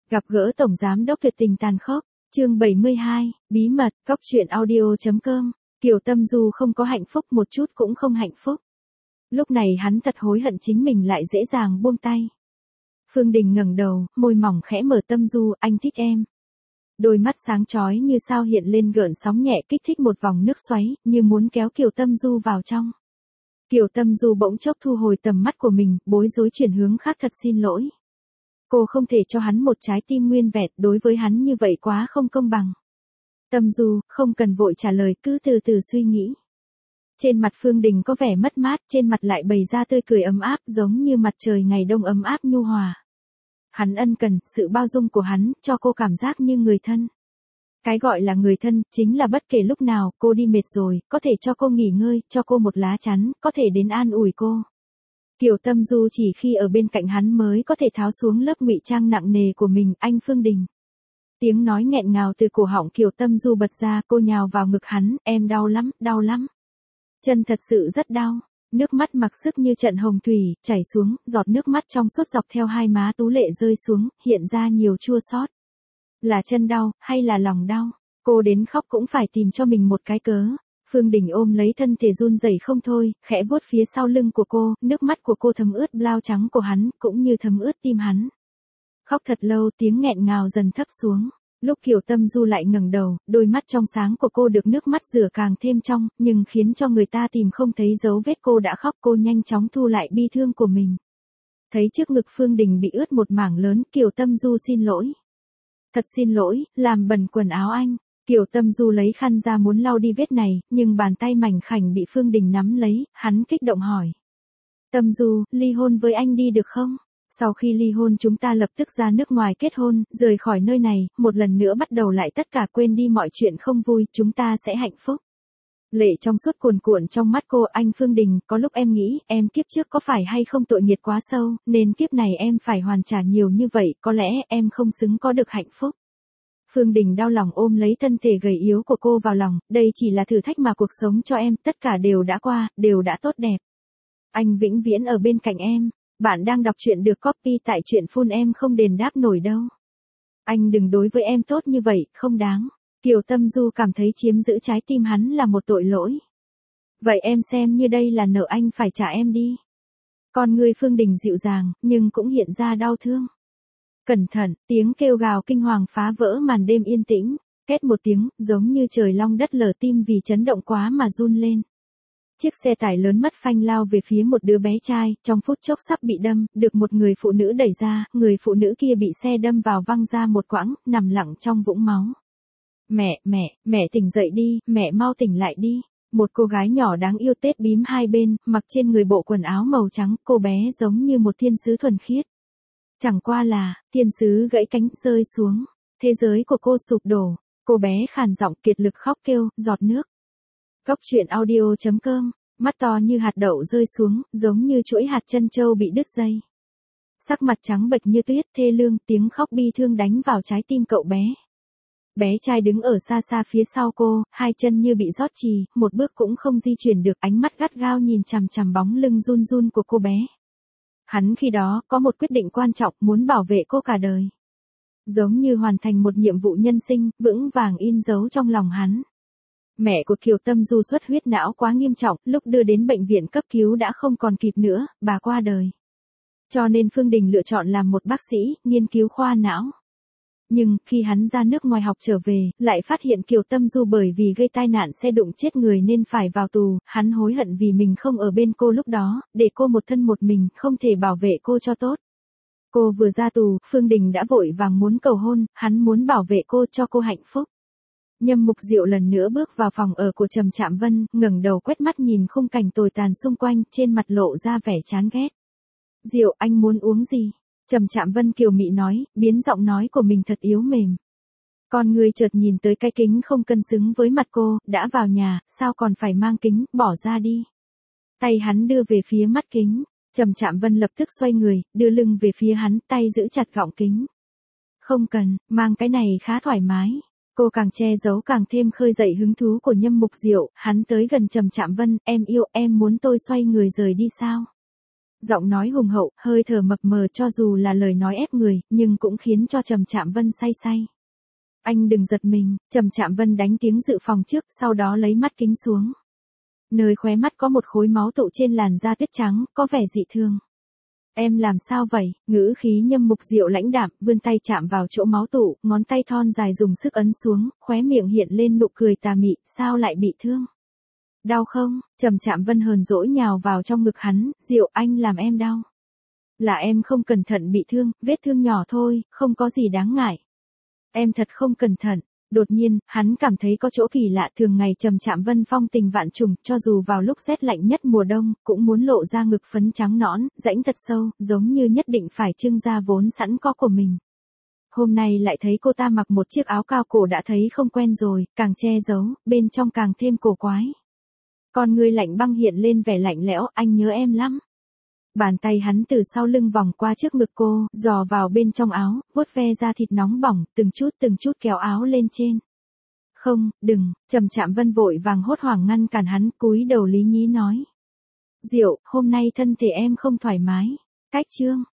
Gặp gỡ Tổng Giám đốc tuyệt tình tàn khốc, chương 72, bí mật, cóc truyện audio.com, Kiều Tâm Du không có hạnh phúc một chút cũng không hạnh phúc. Lúc này hắn thật hối hận chính mình lại dễ dàng buông tay. Phương Đình ngẩng đầu, môi mỏng khẽ mở. Tâm Du, anh thích em. Đôi mắt sáng chói như sao hiện lên gợn sóng nhẹ kích thích một vòng nước xoáy, như muốn kéo Kiều Tâm Du vào trong. Kiều Tâm Du bỗng chốc thu hồi tầm mắt của mình, bối rối chuyển hướng khác. Thật xin lỗi. Cô không thể cho hắn một trái tim nguyên vẹn, đối với hắn như vậy quá không công bằng. Tâm Du, không cần vội trả lời, cứ từ từ suy nghĩ. Trên mặt Phương Đình có vẻ mất mát, trên mặt lại bày ra tươi cười ấm áp, giống như mặt trời ngày đông ấm áp nhu hòa. Hắn ân cần, sự bao dung của hắn, cho cô cảm giác như người thân. Cái gọi là người thân, chính là bất kể lúc nào cô đi mệt rồi, có thể cho cô nghỉ ngơi, cho cô một lá chắn, có thể đến an ủi cô. Kiều Tâm Du chỉ khi ở bên cạnh hắn mới có thể tháo xuống lớp ngụy trang nặng nề của mình. Anh Phương Đình. Tiếng nói nghẹn ngào từ cổ họng Kiều Tâm Du bật ra, cô nhào vào ngực hắn, em đau lắm, đau lắm. Chân thật sự rất đau. Nước mắt mặc sức như trận hồng thủy, chảy xuống, giọt nước mắt trong suốt dọc theo hai má tú lệ rơi xuống, hiện ra nhiều chua xót. Là chân đau, hay là lòng đau? Cô đến khóc cũng phải tìm cho mình một cái cớ. Phương Đình ôm lấy thân thể run rẩy không thôi, khẽ vuốt phía sau lưng của cô, nước mắt của cô thấm ướt blau trắng của hắn, cũng như thấm ướt tim hắn. Khóc thật lâu, tiếng nghẹn ngào dần thấp xuống. Lúc Kiều Tâm Du lại ngẩng đầu, đôi mắt trong sáng của cô được nước mắt rửa càng thêm trong, nhưng khiến cho người ta tìm không thấy dấu vết cô đã khóc. Cô nhanh chóng thu lại bi thương của mình. Thấy trước ngực Phương Đình bị ướt một mảng lớn, Kiều Tâm Du xin lỗi. Thật xin lỗi, làm bẩn quần áo anh. Kiều Tâm Du lấy khăn ra muốn lau đi vết này, nhưng bàn tay mảnh khảnh bị Phương Đình nắm lấy, hắn kích động hỏi. Tâm Du, ly hôn với anh đi được không? Sau khi ly hôn chúng ta lập tức ra nước ngoài kết hôn, rời khỏi nơi này, một lần nữa bắt đầu lại tất cả, quên đi mọi chuyện không vui, chúng ta sẽ hạnh phúc. Lệ trong suốt cuồn cuộn trong mắt cô. Anh Phương Đình, có lúc em nghĩ, em kiếp trước có phải hay không tội nghiệp quá sâu, nên kiếp này em phải hoàn trả nhiều như vậy, có lẽ em không xứng có được hạnh phúc. Phương Đình đau lòng ôm lấy thân thể gầy yếu của cô vào lòng, đây chỉ là thử thách mà cuộc sống cho em, tất cả đều đã qua, đều đã tốt đẹp. Anh vĩnh viễn ở bên cạnh em. Bạn đang đọc truyện được copy tại truyện phun em không đền đáp nổi đâu. Anh đừng đối với em tốt như vậy, không đáng. Kiều Tâm Du cảm thấy chiếm giữ trái tim hắn là một tội lỗi. Vậy em xem như đây là nợ anh phải trả em đi. Con người Phương Đình dịu dàng, nhưng cũng hiện ra đau thương. Cẩn thận, tiếng kêu gào kinh hoàng phá vỡ màn đêm yên tĩnh. Két một tiếng, giống như trời long đất lở, tim vì chấn động quá mà run lên. Chiếc xe tải lớn mất phanh lao về phía một đứa bé trai, trong phút chốc sắp bị đâm, được một người phụ nữ đẩy ra, người phụ nữ kia bị xe đâm vào văng ra một quãng, nằm lặng trong vũng máu. Mẹ tỉnh dậy đi, mẹ mau tỉnh lại đi. Một cô gái nhỏ đáng yêu tết bím hai bên, mặc trên người bộ quần áo màu trắng, cô bé giống như một thiên sứ thuần khiết. Chẳng qua là, thiên sứ gãy cánh rơi xuống, thế giới của cô sụp đổ, cô bé khàn giọng kiệt lực khóc kêu, giọt nước. Cóc truyện audio.com, mắt to như hạt đậu rơi xuống, giống như chuỗi hạt trân châu bị đứt dây. Sắc mặt trắng bệch như tuyết, thê lương, tiếng khóc bi thương đánh vào trái tim cậu bé. Bé trai đứng ở xa xa phía sau cô, hai chân như bị rót chì, một bước cũng không di chuyển được, ánh mắt gắt gao nhìn chằm chằm bóng lưng run run của cô bé. Hắn khi đó có một quyết định quan trọng, muốn bảo vệ cô cả đời. Giống như hoàn thành một nhiệm vụ nhân sinh, vững vàng in dấu trong lòng hắn. Mẹ của Kiều Tâm Du xuất huyết não quá nghiêm trọng, lúc đưa đến bệnh viện cấp cứu đã không còn kịp nữa, bà qua đời. Cho nên Phương Đình lựa chọn làm một bác sĩ, nghiên cứu khoa não. Nhưng, khi hắn ra nước ngoài học trở về, lại phát hiện Kiều Tâm Du bởi vì gây tai nạn xe đụng chết người nên phải vào tù, hắn hối hận vì mình không ở bên cô lúc đó, để cô một thân một mình, không thể bảo vệ cô cho tốt. Cô vừa ra tù, Phương Đình đã vội vàng muốn cầu hôn, hắn muốn bảo vệ cô, cho cô hạnh phúc. Nhâm Mục Diệu lần nữa bước vào phòng ở của Trầm Trạm Vân, ngẩng đầu quét mắt nhìn khung cảnh tồi tàn xung quanh, trên mặt lộ ra vẻ chán ghét. Diệu, anh muốn uống gì? Trầm Trạm Vân kiều mị nói, biến giọng nói của mình thật yếu mềm. Con người chợt nhìn tới cái kính không cân xứng với mặt cô, đã vào nhà, sao còn phải mang kính, bỏ ra đi. Tay hắn đưa về phía mắt kính, Trầm Trạm Vân lập tức xoay người, đưa lưng về phía hắn, tay giữ chặt gọng kính. Không cần, mang cái này khá thoải mái. Cô càng che giấu càng thêm khơi dậy hứng thú của Nhâm Mục Diệu, hắn tới gần Trầm Trạm Vân, em yêu, em muốn tôi xoay người rời đi sao? Giọng nói hùng hậu, hơi thở mập mờ cho dù là lời nói ép người, nhưng cũng khiến cho Trầm Trạm Vân say say. Anh đừng giật mình, Trầm Trạm Vân đánh tiếng dự phòng trước, sau đó lấy mắt kính xuống. Nơi khóe mắt có một khối máu tụ trên làn da tuyết trắng, có vẻ dị thường. Em làm sao vậy? Ngữ khí Nhâm Mục Diệu lãnh đạm, vươn tay chạm vào chỗ máu tụ, ngón tay thon dài dùng sức ấn xuống, khóe miệng hiện lên nụ cười tà mị, sao lại bị thương? Đau không? Trầm Trạm Vân hờn dỗi nhào vào trong ngực hắn, Diệu anh làm em đau. Là em không cẩn thận bị thương, vết thương nhỏ thôi, không có gì đáng ngại. Em thật không cẩn thận. Đột nhiên, hắn cảm thấy có chỗ kỳ lạ, thường ngày Trầm Trạm Vân phong tình vạn trùng, cho dù vào lúc rét lạnh nhất mùa đông, cũng muốn lộ ra ngực phấn trắng nõn, rãnh thật sâu, giống như nhất định phải trưng ra vốn sẵn có của mình. Hôm nay lại thấy cô ta mặc một chiếc áo cao cổ đã thấy không quen rồi, càng che giấu, bên trong càng thêm cổ quái. Con người lạnh băng hiện lên vẻ lạnh lẽo, anh nhớ em lắm. Bàn tay hắn từ sau lưng vòng qua trước ngực cô, dò vào bên trong áo, vuốt ve da thịt nóng bỏng, từng chút kéo áo lên trên. Không, đừng, Trầm Trạm Vân vội vàng hốt hoảng ngăn cản hắn, cúi đầu lý nhí nói. Diệu, hôm nay thân thể em không thoải mái. Cách chương,